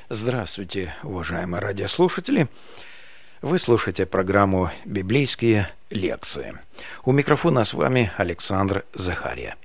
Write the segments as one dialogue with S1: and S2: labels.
S1: Здравствуйте, уважаемые радиослушатели! Вы слушаете программу «Библейские лекции». У микрофона с вами Александр Захария.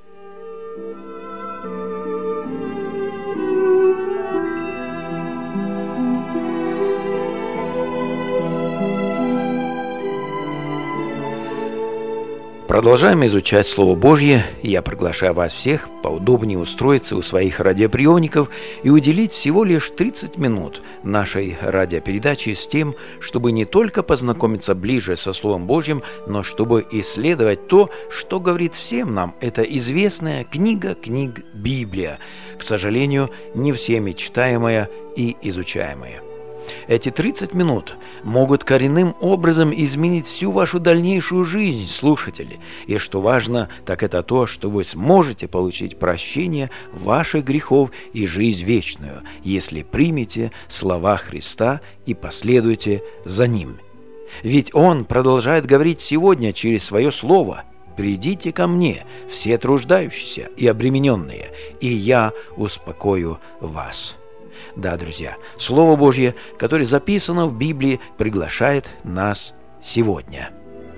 S1: Продолжаем изучать Слово Божье, и я приглашаю вас всех поудобнее устроиться у своих радиоприемников и уделить всего лишь 30 минут нашей радиопередачи с тем, чтобы не только познакомиться ближе со Словом Божьим, но чтобы исследовать то, что говорит всем нам эта известная книга книг Библия, к сожалению, не всеми читаемая и изучаемая. Эти 30 минут могут коренным образом изменить всю вашу дальнейшую жизнь, слушатели. И что важно, так это то, что вы сможете получить прощение ваших грехов и жизнь вечную, если примете слова Христа и последуете за Ним. Ведь Он продолжает говорить сегодня через Свое Слово: «Придите ко мне, все труждающиеся и обремененные, и я успокою вас». Да, друзья, Слово Божье, которое записано в Библии, приглашает нас сегодня.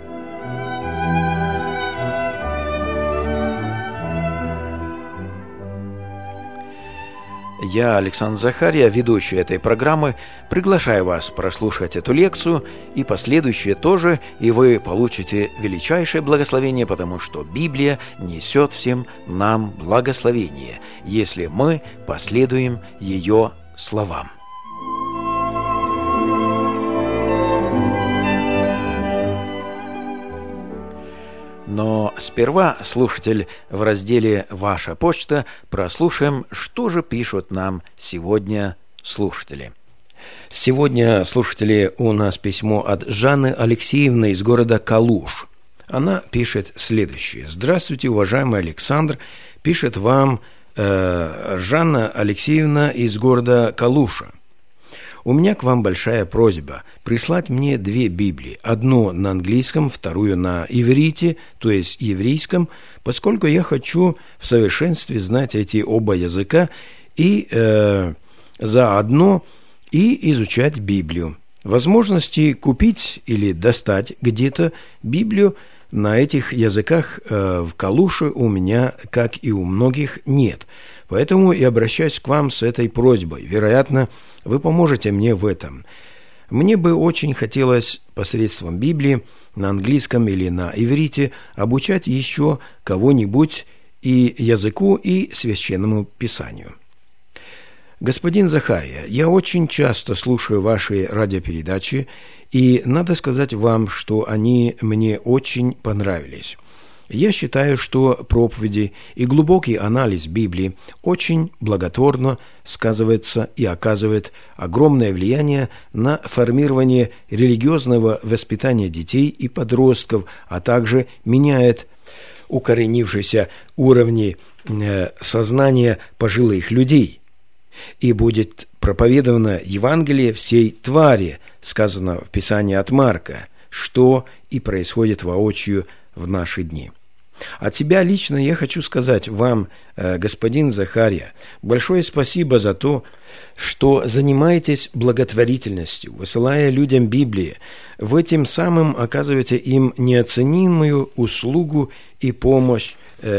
S1: Я, Александр Захария, ведущий этой программы, приглашаю вас прослушать эту лекцию и последующие тоже, и вы получите величайшее благословение, потому что Библия несет всем нам благословение, если мы последуем ее словам. Но сперва, слушатель, в разделе «Ваша почта» прослушаем, что же пишут нам сегодня слушатели. Сегодня, слушатели, у нас письмо от Жанны Алексеевны из города Калуш. Она пишет следующее. «Здравствуйте, уважаемый Александр», пишет вам Жанна Алексеевна из города Калуша. «У меня к вам большая просьба прислать мне 2 Библии, одну на английском, вторую на иврите, то есть еврейском, поскольку я хочу в совершенстве знать эти оба языка и заодно и изучать Библию. Возможности купить или достать где-то Библию на этих языках в Калуше у меня, как и у многих, нет. Поэтому и обращаюсь к вам с этой просьбой. Вероятно, вы поможете мне в этом. Мне бы очень хотелось посредством Библии на английском или на иврите обучать еще кого-нибудь и языку, и священному писанию. Господин Захария, я очень часто слушаю ваши радиопередачи, и надо сказать вам, что они мне очень понравились. Я считаю, что проповеди и глубокий анализ Библии очень благотворно сказывается и оказывает огромное влияние на формирование религиозного воспитания детей и подростков, а также меняет укоренившиеся уровни сознания пожилых людей. И будет проповедовано Евангелие всей твари, сказано в Писании от Марка, что и происходит воочию в наши дни. От себя лично я хочу сказать вам, господин Захария, большое спасибо за то, что занимаетесь благотворительностью, высылая людям Библии. Вы тем самым оказываете им неоценимую услугу и помощь,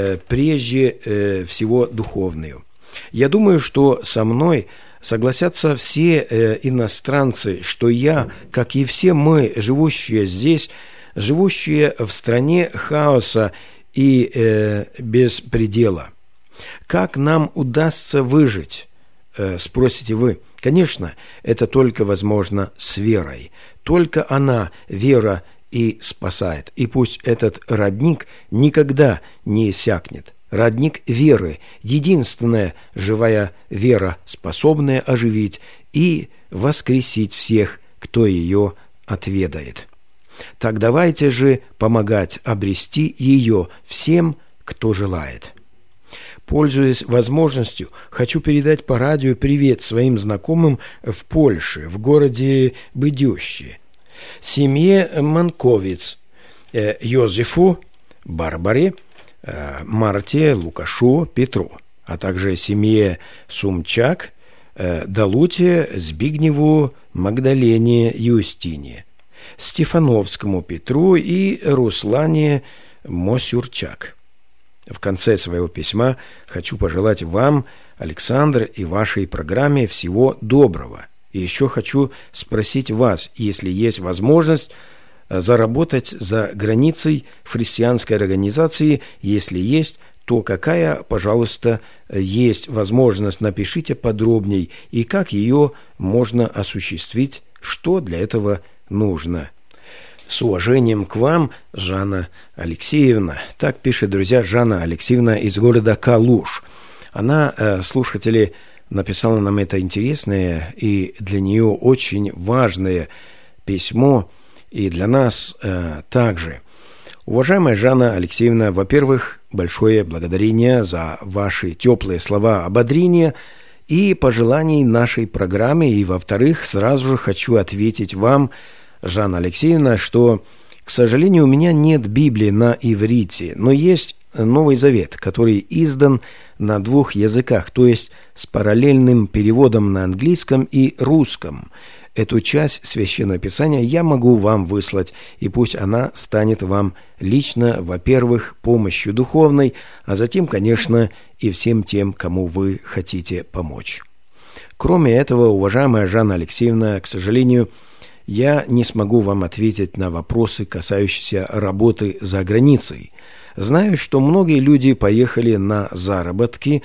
S1: прежде всего духовную. Я думаю, что со мной согласятся все иностранцы, что я, как и все мы, живущие здесь, живущие в стране хаоса и беспредела. Как нам удастся выжить, спросите вы. Конечно, это только возможно с верой. Только она, вера, и спасает. И пусть этот родник никогда не иссякнет. Родник веры, единственная живая вера, способная оживить и воскресить всех, кто ее отведает. Так давайте же помогать обрести ее всем, кто желает. Пользуясь возможностью, хочу передать по радио привет своим знакомым в Польше, в городе Быдюще, семье Манковиц, Йозефу, Барбаре, Марте, Лукашу, Петру, а также семье Сумчак, Далуте Збигневу Магдалене Юстине, Стефановскому Петру и Руслане Мосюрчак. В конце своего письма хочу пожелать вам, Александр, и вашей программе всего доброго. И еще хочу спросить вас, если есть возможность заработать за границей в христианской организации, если есть, то какая, пожалуйста, есть возможность, напишите подробней, и как ее можно осуществить, что для этого нужно. С уважением к вам, Жанна Алексеевна. Так пишет, друзья, Жанна Алексеевна из города Калуш. Она, слушатели, написала нам это интересное и для нее очень важное письмо, и для нас также. Уважаемая Жанна Алексеевна, во-первых, большое благодарение за ваши теплые слова ободрения и пожеланий нашей программе, и, во-вторых, сразу же хочу ответить вам, Жанна Алексеевна, что, к сожалению, у меня нет Библии на иврите, но есть Новый Завет, который издан на 2 языках, то есть с параллельным переводом на английском и русском. Эту часть Священного Писания я могу вам выслать, и пусть она станет вам лично, во-первых, помощью духовной, а затем, конечно, и всем тем, кому вы хотите помочь. Кроме этого, уважаемая Жанна Алексеевна, к сожалению, я не смогу вам ответить на вопросы, касающиеся работы за границей. Знаю, что многие люди поехали на заработки,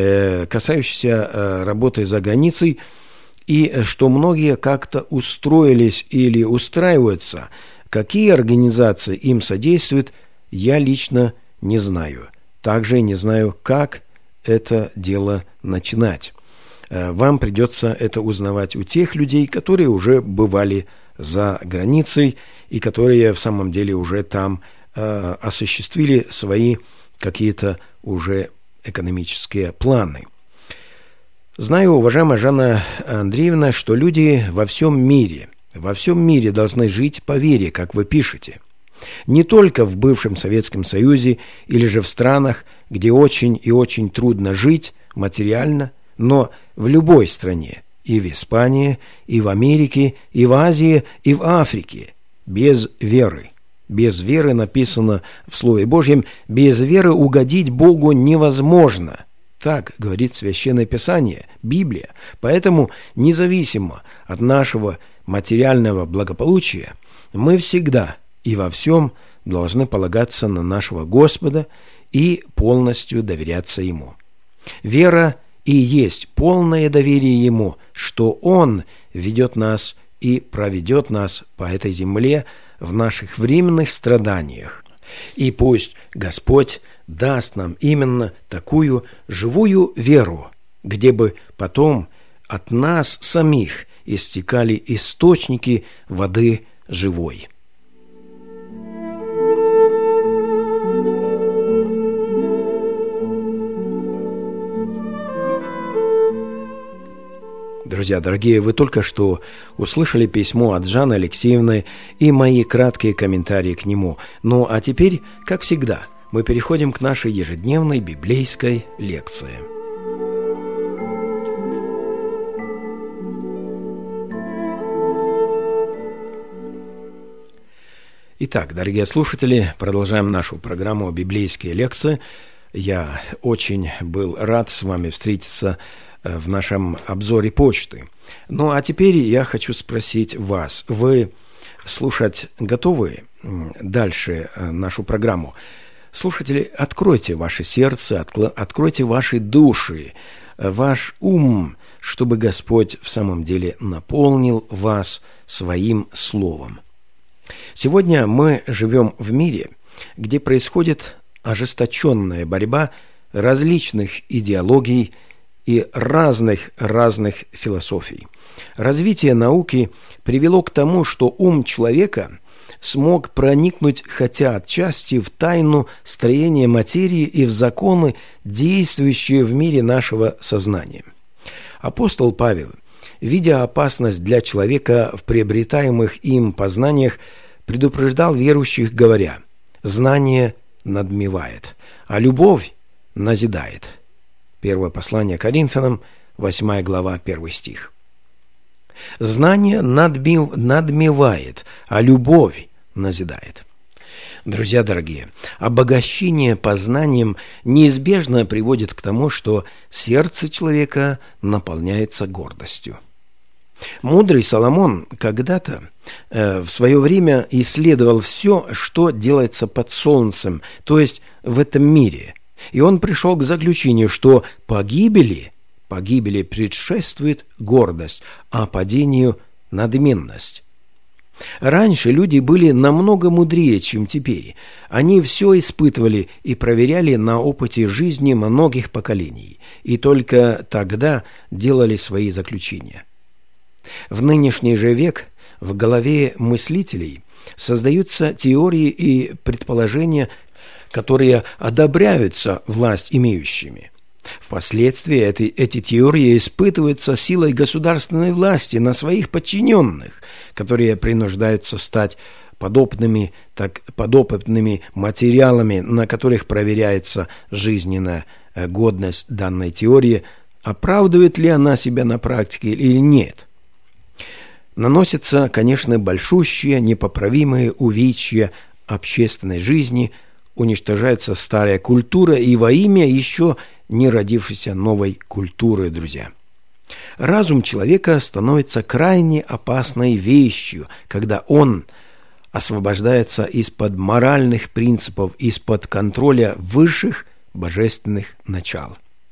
S1: касающиеся работы за границей, и что многие как-то устроились или устраиваются. Какие организации им содействуют, я лично не знаю. Также не знаю, как это дело начинать. Вам придется это узнавать у тех людей, которые уже бывали за границей и которые в самом деле уже там осуществили свои какие-то уже экономические планы. Знаю, уважаемая Жанна Андреевна, что люди во всем мире должны жить по вере, как вы пишете. Не только в бывшем Советском Союзе или же в странах, где очень и очень трудно жить материально, но в любой стране, и в Испании, и в Америке, и в Азии, и в Африке, без веры. Без веры, написано в Слове Божьем, без веры угодить Богу невозможно. Так говорит Священное Писание, Библия. Поэтому, независимо от нашего материального благополучия, мы всегда и во всем должны полагаться на нашего Господа и полностью доверяться Ему. Вера и есть полное доверие Ему, что Он ведет нас и проведет нас по этой земле в наших временных страданиях. И пусть Господь даст нам именно такую живую веру, где бы потом от нас самих истекали источники воды живой. Друзья дорогие, вы только что услышали письмо от Жанны Алексеевны и мои краткие комментарии к нему. Ну а теперь, как всегда, мы переходим к нашей ежедневной библейской лекции. Итак, дорогие слушатели, продолжаем нашу программу «Библейские лекции». Я очень был рад с вами встретиться в нашем обзоре почты. Ну, а теперь я хочу спросить вас, вы слушать готовы дальше нашу программу? Слушатели, откройте ваше сердце, откройте ваши души, ваш ум, чтобы Господь в самом деле наполнил вас своим словом. Сегодня мы живем в мире, где происходит ожесточенная борьба различных идеологий и разных философий. Развитие науки привело к тому, что ум человека смог проникнуть хотя отчасти в тайну строения материи и в законы, действующие в мире нашего сознания. Апостол Павел, видя опасность для человека в приобретаемых им познаниях, предупреждал верующих, говоря: «Знание надмевает, а любовь назидает». Первое послание Коринфянам, 8 глава, 1 стих. Знание надмевает, а любовь назидает. Друзья дорогие, обогащение познанием неизбежно приводит к тому, что сердце человека наполняется гордостью. Мудрый Соломон когда-то в свое время исследовал все, что делается под солнцем, то есть в этом мире, и он пришел к заключению, что погибели предшествует гордость, а падению – надменность. Раньше люди были намного мудрее, чем теперь. Они все испытывали и проверяли на опыте жизни многих поколений, и только тогда делали свои заключения. В нынешний же век в голове мыслителей создаются теории и предположения, которые одобряются власть имеющими. Впоследствии эти теории испытываются силой государственной власти на своих подчиненных, которые принуждаются стать подопытными материалами, на которых проверяется жизненная годность данной теории, оправдывает ли она себя на практике или нет. Наносятся, конечно, большущие, непоправимые увечья общественной жизни, уничтожается старая культура и во имя еще не родившейся новой культуры, друзья. Разум человека становится крайне опасной вещью, когда он освобождается из-под моральных принципов, из-под контроля высших божественных начал.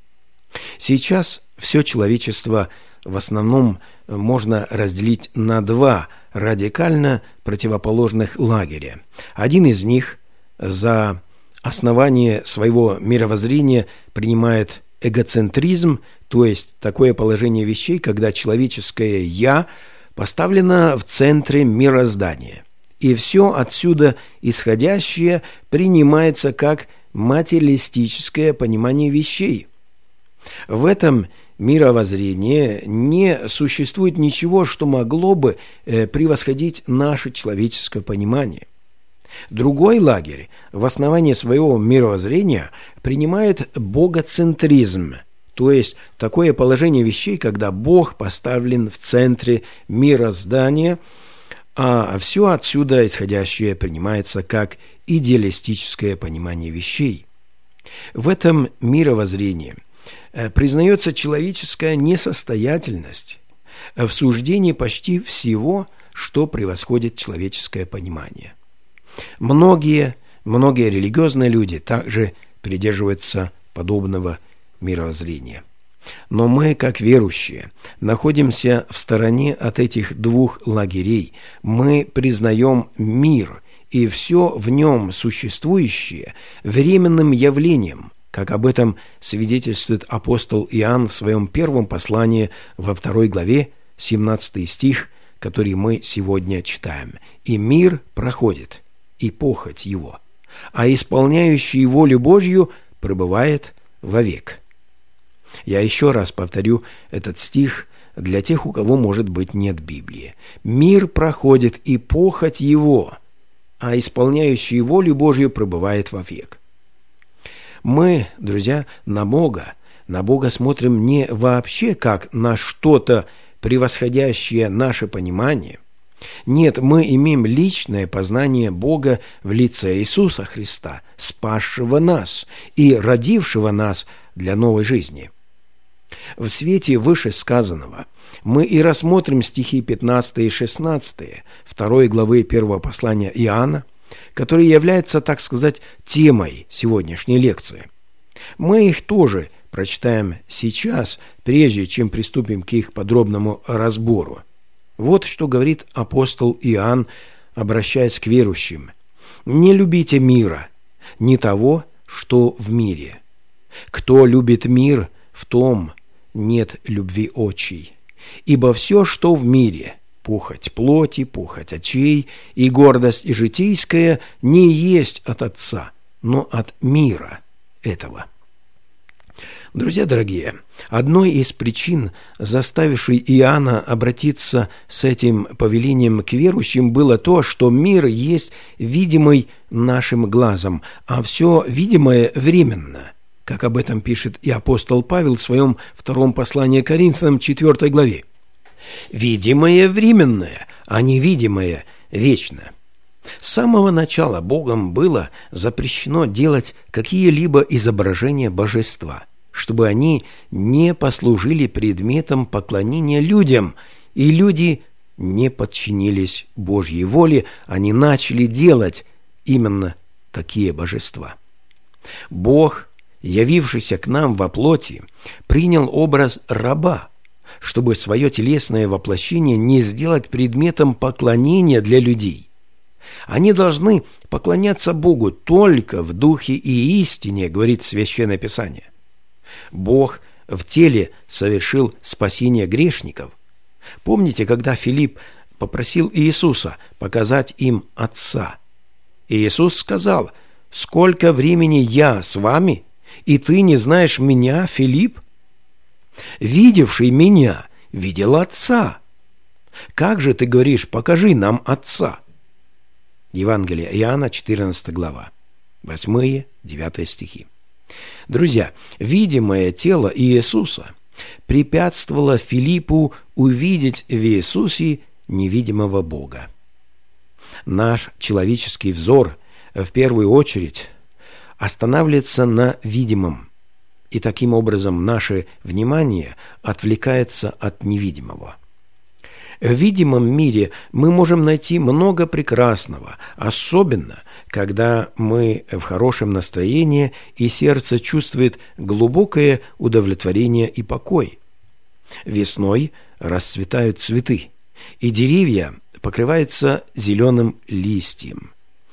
S1: Сейчас все человечество в основном можно разделить на два радикально противоположных лагеря. Один из них за основание своего мировоззрения принимает эгоцентризм, то есть такое положение вещей, когда человеческое «я» поставлено в центре мироздания, и все отсюда исходящее принимается как материалистическое понимание вещей. В этом мировоззрении не существует ничего, что могло бы превосходить наше человеческое понимание. Другой лагерь в основании своего мировоззрения принимает богоцентризм, то есть такое положение вещей, когда Бог поставлен в центре мироздания, а все отсюда исходящее принимается как идеалистическое понимание вещей. В этом мировоззрении признается человеческая несостоятельность в суждении почти всего, что превосходит человеческое понимание. Многие религиозные люди также придерживаются подобного мировоззрения. Но мы, как верующие, находимся в стороне от этих двух лагерей. Мы признаем мир и все в нем существующее временным явлением, как об этом свидетельствует апостол Иоанн в своем первом послании во 2 главе, 17 стих, который мы сегодня читаем. «И мир проходит, и похоть его, а исполняющий волю Божью пребывает вовек». Я еще раз повторю этот стих для тех, у кого, может быть, нет Библии. «Мир проходит, и похоть его, а исполняющий волю Божью пребывает вовек». Мы, друзья, на Бога смотрим не вообще как на что-то превосходящее наше понимание. Нет, мы имеем личное познание Бога в лице Иисуса Христа, спасшего нас и родившего нас для новой жизни. В свете вышесказанного мы и рассмотрим стихи 15 и 16 2 главы 1 послания Иоанна, которые являются, так сказать, темой сегодняшней лекции. Мы их тоже прочитаем сейчас, прежде чем приступим к их подробному разбору. Вот что говорит апостол Иоанн, обращаясь к верующим. «Не любите мира, не того, что в мире. Кто любит мир, в том нет любви отчей. Ибо все, что в мире, похоть плоти, похоть очей и гордость и житейская, не есть от Отца, но от мира этого». Друзья дорогие, одной из причин, заставившей Иоанна обратиться с этим повелением к верующим, было то, что мир есть видимый нашим глазом, а все видимое временно.
S2: как об этом пишет и апостол Павел в своем втором послании к Коринфянам, 4 главе. «Видимое временное, а невидимое вечно». С самого начала Богом было запрещено делать какие-либо изображения божества, чтобы они не послужили предметом поклонения людям, и люди не подчинились Божьей воле, они начали делать именно такие божества. Бог, явившийся к нам во плоти, принял образ раба, чтобы свое телесное воплощение не сделать предметом поклонения для людей. Они должны поклоняться Богу только в духе и истине, говорит Священное Писание. Бог в теле совершил спасение грешников. Помните, когда Филипп попросил Иисуса показать им Отца? И Иисус сказал: «Сколько времени я с вами, и ты не знаешь меня, Филипп? Видевший меня видел Отца. Как же ты говоришь: покажи нам Отца?» Евангелие Иоанна, 14 глава, 8-9 стихи. Друзья, видимое тело Иисуса препятствовало Филиппу увидеть в Иисусе невидимого Бога. Наш человеческий взор в первую очередь останавливается на видимом, и таким образом наше внимание отвлекается от невидимого. В видимом мире мы можем найти много прекрасного, особенно когда мы в хорошем настроении и сердце чувствует глубокое удовлетворение и покой. Весной расцветают цветы, и деревья покрываются зеленым листьем.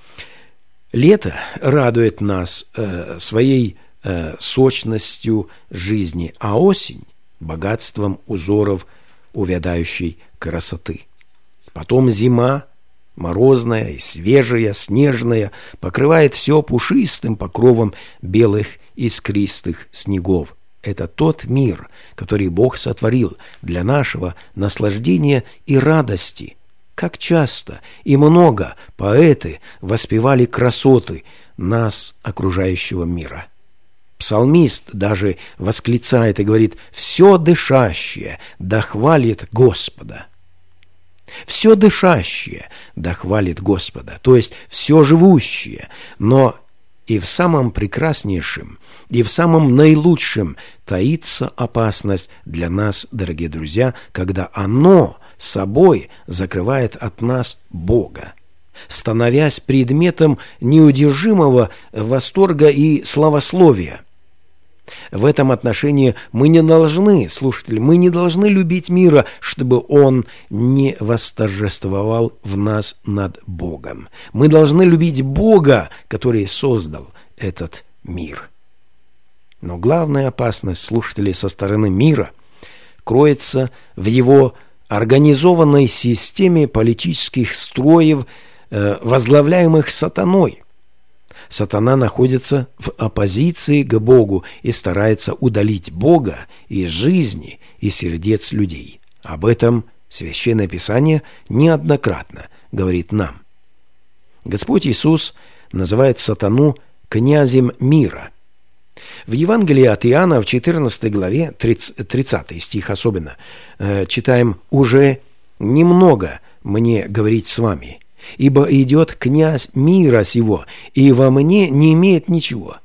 S2: Лето радует нас своей сочностью жизни, а осень – богатством узоров увядающей красоты. Потом зима, морозная и свежая, снежная, покрывает все пушистым покровом белых искристых снегов. Это тот мир, который Бог сотворил для нашего наслаждения и радости. Как часто и много поэты воспевали красоты нас окружающего мира. Псалмист даже восклицает и говорит: «Все дышащее да хвалит Господа». Все дышащее да хвалит Господа, то есть все живущее, но и в самом прекраснейшем, и в самом наилучшем таится опасность для нас, дорогие друзья, когда оно собой закрывает от нас Бога, становясь предметом неудержимого восторга и славословия. В этом отношении мы не должны, слушатели, мы не должны любить мира, чтобы он не восторжествовал в нас над Богом. Мы должны любить Бога, который создал этот мир. Но главная опасность, слушатели, со стороны мира кроется в его организованной системе политических строев, возглавляемых сатаной. Сатана находится в оппозиции к Богу и старается удалить Бога из жизни и сердец людей. Об этом Священное Писание неоднократно говорит нам. Господь Иисус называет сатану князем мира. В Евангелии от Иоанна в 14 главе, 30 стих особенно, читаем: «Уже немного мне говорить с вами, ибо идет князь мира сего, и во мне не имеет ничего».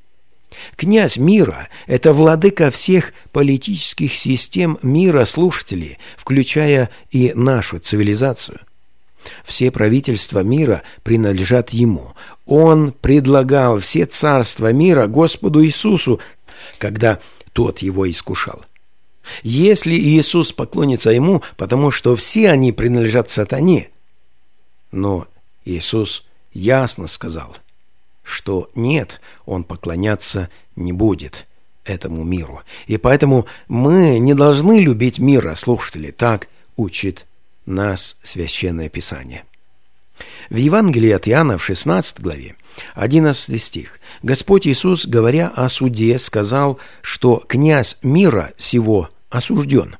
S2: Князь мира – это владыка всех политических систем мира, слушатели, включая и нашу цивилизацию. Все правительства мира принадлежат ему. Он предлагал все царства мира Господу Иисусу, когда тот его искушал. Если Иисус поклонится ему, потому что все они принадлежат сатане, но Иисус ясно сказал, что нет, он поклоняться не будет этому миру. И поэтому мы не должны любить мира, слушатели, так учит нас Священное Писание. В Евангелии от Иоанна в 16 главе, 11 стих, Господь Иисус, говоря о суде, сказал, что князь мира сего осужден.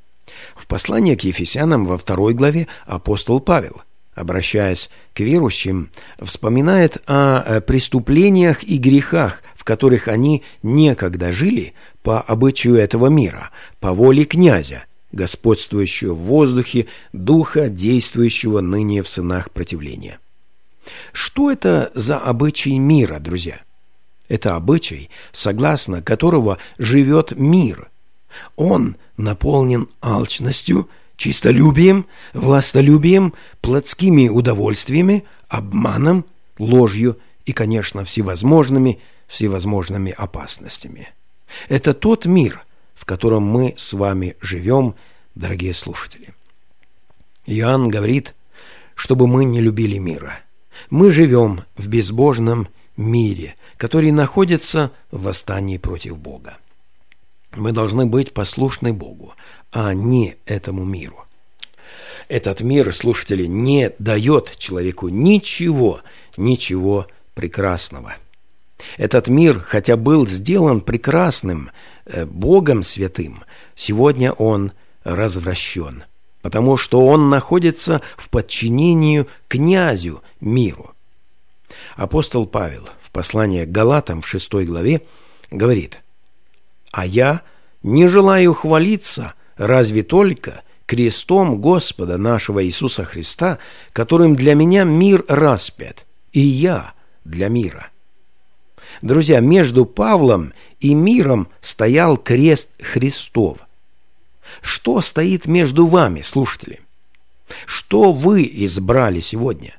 S2: В послании к Ефесянам во 2 главе апостол Павел, обращаясь к верующим, вспоминает о преступлениях и грехах, в которых они некогда жили по обычаю этого мира, по воле князя, господствующего в воздухе, духа, действующего ныне в сынах противления. Что это за обычай мира, друзья? Это обычай, согласно которого живет мир. Он наполнен алчностью, честолюбием, властолюбием, плотскими удовольствиями, обманом, ложью и, конечно, всевозможными опасностями. Это тот мир, в котором мы с вами живем, дорогие слушатели. Иоанн говорит, чтобы мы не любили мира. Мы живем в безбожном мире, который находится в восстании против Бога. Мы должны быть послушны Богу, а не этому миру. Этот мир, слушатели, не дает человеку ничего прекрасного. Этот мир, хотя был сделан прекрасным Богом святым, сегодня он развращен, потому что он находится в подчинении князю миру. Апостол Павел в послании к Галатам в 6 главе говорит: «А я не желаю хвалиться, разве только крестом Господа нашего Иисуса Христа, которым для меня мир распят, и я для мира». Друзья, между Павлом и миром стоял крест Христов. Что стоит между вами, слушатели? Что вы избрали сегодня?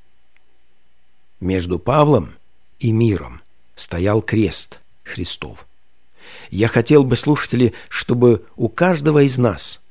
S2: Между Павлом и миром стоял крест Христов. Я хотел бы, слушатели, чтобы у каждого из нас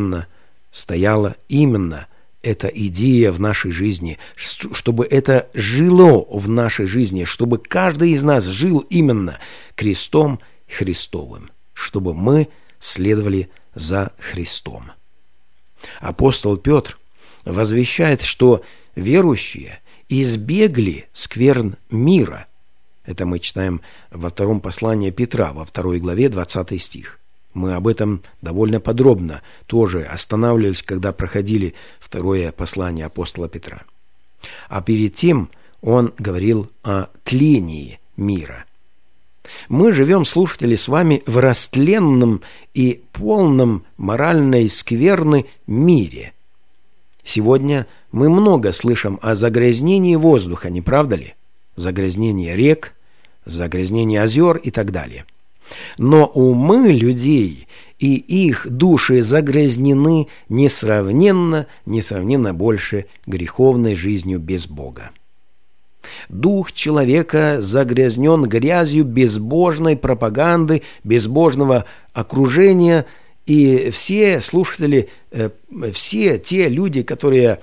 S2: стояла эта идея в нашей жизни, чтобы это жило в нашей жизни, чтобы каждый из нас жил именно крестом Христовым, чтобы мы следовали за Христом. Апостол Петр возвещает, что верующие избегли скверн мира. Это мы читаем во втором послании Петра, во 2 главе, 20 стих. Мы об этом довольно подробно тоже останавливались, когда проходили второе послание апостола Петра. А перед тем он говорил о тлении мира. Мы живем, слушатели, с вами в растленном и полном моральной скверны мире. Сегодня мы много слышим о загрязнении воздуха, не правда ли? Загрязнение рек, загрязнение озер и так далее. Но умы людей и их души загрязнены несравненно больше греховной жизнью без Бога. Дух человека загрязнен грязью безбожной пропаганды, безбожного окружения, и все слушатели, все те люди, которые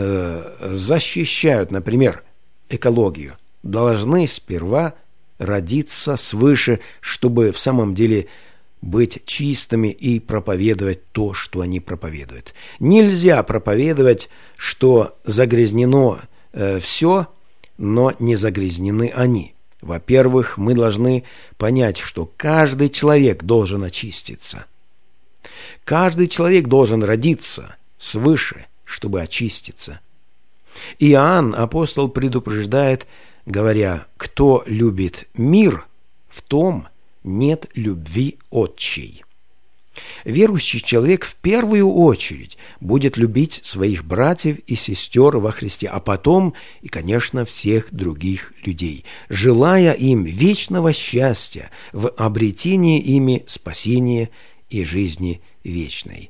S2: защищают, например, экологию, должны сперва родиться свыше, чтобы в самом деле быть чистыми и проповедовать то, что они проповедуют. Нельзя проповедовать, что загрязнено все, но не загрязнены они. Во-первых, мы должны понять, что каждый человек должен очиститься. Каждый человек должен родиться свыше, чтобы очиститься. Иоанн, апостол, предупреждает, говоря: «Кто любит мир, в том нет любви отчей». Верующий человек в первую очередь будет любить своих братьев и сестер во Христе, а потом и, конечно, всех других людей, желая им вечного счастья в обретении ими спасения и жизни вечной.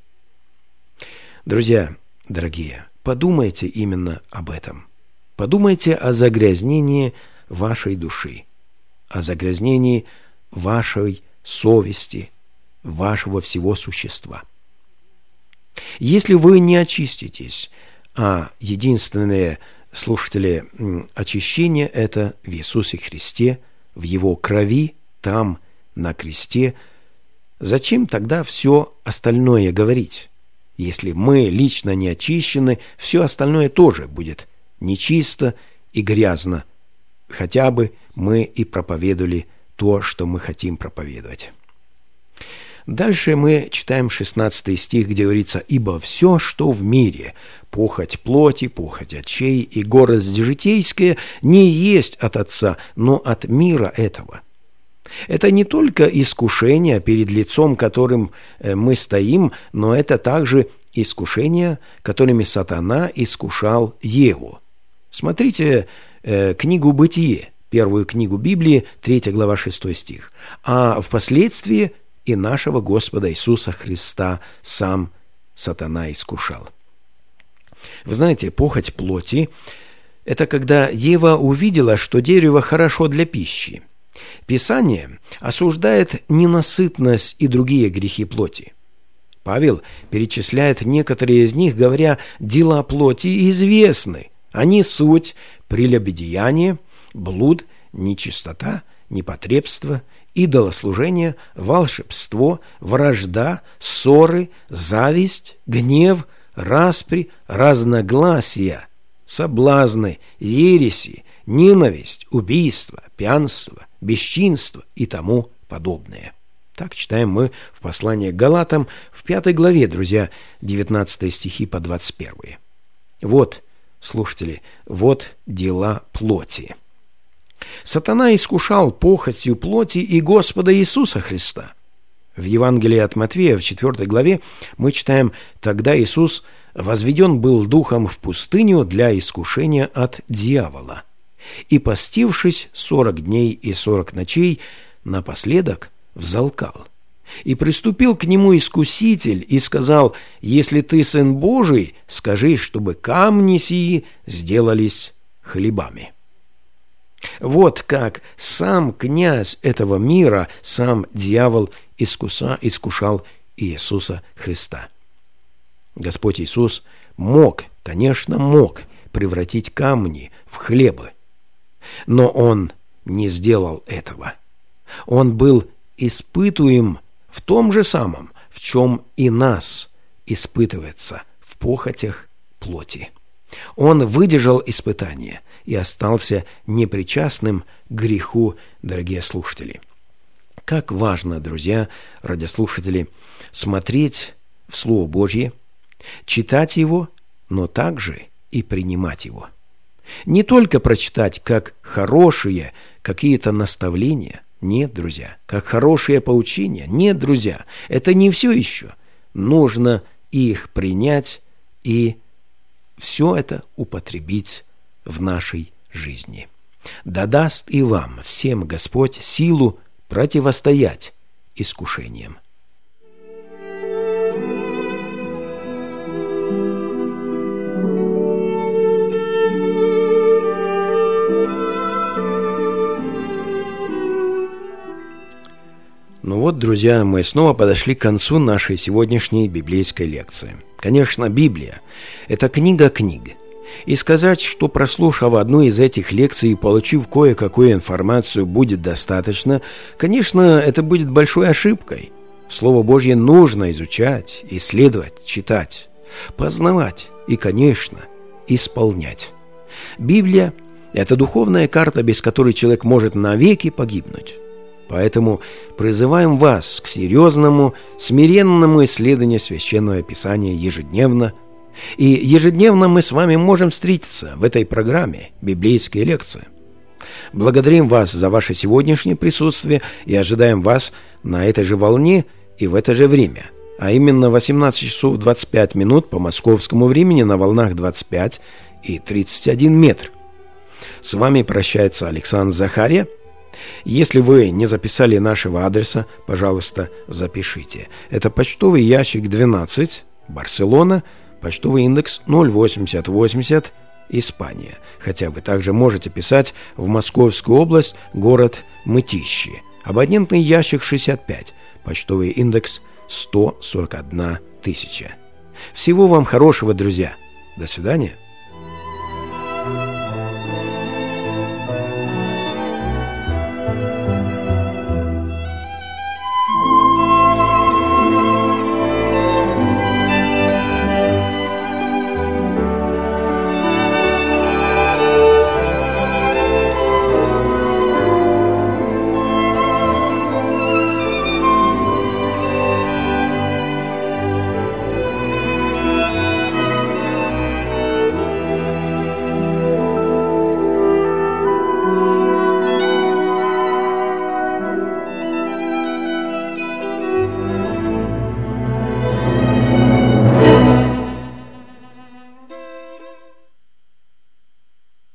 S2: Друзья, дорогие, подумайте именно об этом. Подумайте о загрязнении вашей души, о загрязнении вашей совести, вашего всего существа. Если вы не очиститесь, а единственное, слушатели, очищение – это в Иисусе Христе, в Его крови, там, на кресте, зачем тогда все остальное говорить? Если мы лично не очищены, все остальное тоже будет нечисто и грязно, хотя бы мы и проповедовали то, что мы хотим проповедовать. Дальше мы читаем 16 стих, где говорится: «Ибо все, что в мире, похоть плоти, похоть очей и горесть житейская, не есть от Отца, но от мира этого». Это не только искушение, перед лицом которым мы стоим, но это также искушения, которыми сатана искушал Еву. Смотрите книгу «Бытие», первую книгу Библии, 3 глава, 6 стих. А впоследствии и нашего Господа Иисуса Христа сам сатана искушал. Вы знаете, похоть плоти – это когда Ева увидела, что дерево хорошо для пищи. Писание осуждает ненасытность и другие грехи плоти. Павел перечисляет некоторые из них, говоря: «Дела плоти известны. Они суть прелюбодеяние, блуд, нечистота, непотребство, идолослужение, волшебство, вражда, ссоры, зависть, гнев, распри, разногласия, соблазны, ереси, ненависть, убийство, пьянство, бесчинство и тому подобное». Так читаем мы в послании к Галатам в 5 главе, друзья, 19 стихи по 21. Вот, слушатели, вот дела плоти. Сатана искушал похотью плоти и Господа Иисуса Христа. В Евангелии от Матфея в 4 главе мы читаем: «Тогда Иисус возведен был духом в пустыню для искушения от дьявола. И, постившись 40 дней и 40 ночей, напоследок взалкал. И приступил к нему искуситель и сказал: если ты сын Божий, скажи, чтобы камни сии сделались хлебами». Вот как сам князь этого мира, сам дьявол искушал Иисуса Христа. Господь Иисус мог, конечно, мог превратить камни в хлебы, но Он не сделал этого. Он был испытуем в том же самом, в чем и нас испытывается, в похотях плоти. Он выдержал испытание и остался непричастным к греху, дорогие слушатели. Как важно, друзья, радиослушатели, смотреть в Слово Божье, читать его, но также и принимать его. Не только прочитать как хорошие какие-то наставления, нет, друзья, как хорошее поучение, нет, друзья, это не все еще. Нужно их принять и все это употребить в нашей жизни. Да даст и вам всем Господь силу противостоять искушениям. Ну вот, друзья, мы снова подошли к концу нашей сегодняшней библейской лекции. Конечно, Библия – это книга книг. И сказать, что прослушав одну из этих лекций и получив кое-какую информацию будет достаточно, конечно, это будет большой ошибкой. Слово Божье нужно изучать, исследовать, читать, познавать и, конечно, исполнять. Библия – это духовная карта, без которой человек может навеки погибнуть. Поэтому призываем вас к серьезному, смиренному исследованию Священного Писания ежедневно. И ежедневно мы с вами можем встретиться в этой программе «Библейские лекции». Благодарим вас за ваше сегодняшнее присутствие и ожидаем вас на этой же волне и в это же время, а именно 18 часов 25 минут по московскому времени на волнах 25 и 31 метр. С вами прощается Александр Захария. Если вы не записали нашего адреса, пожалуйста, запишите. Это почтовый ящик 12, Барселона, почтовый индекс 08080, Испания. Хотя вы также можете писать в Московскую область, город Мытищи. Абонентный ящик 65, почтовый индекс 141 000. Всего вам хорошего, друзья. До свидания.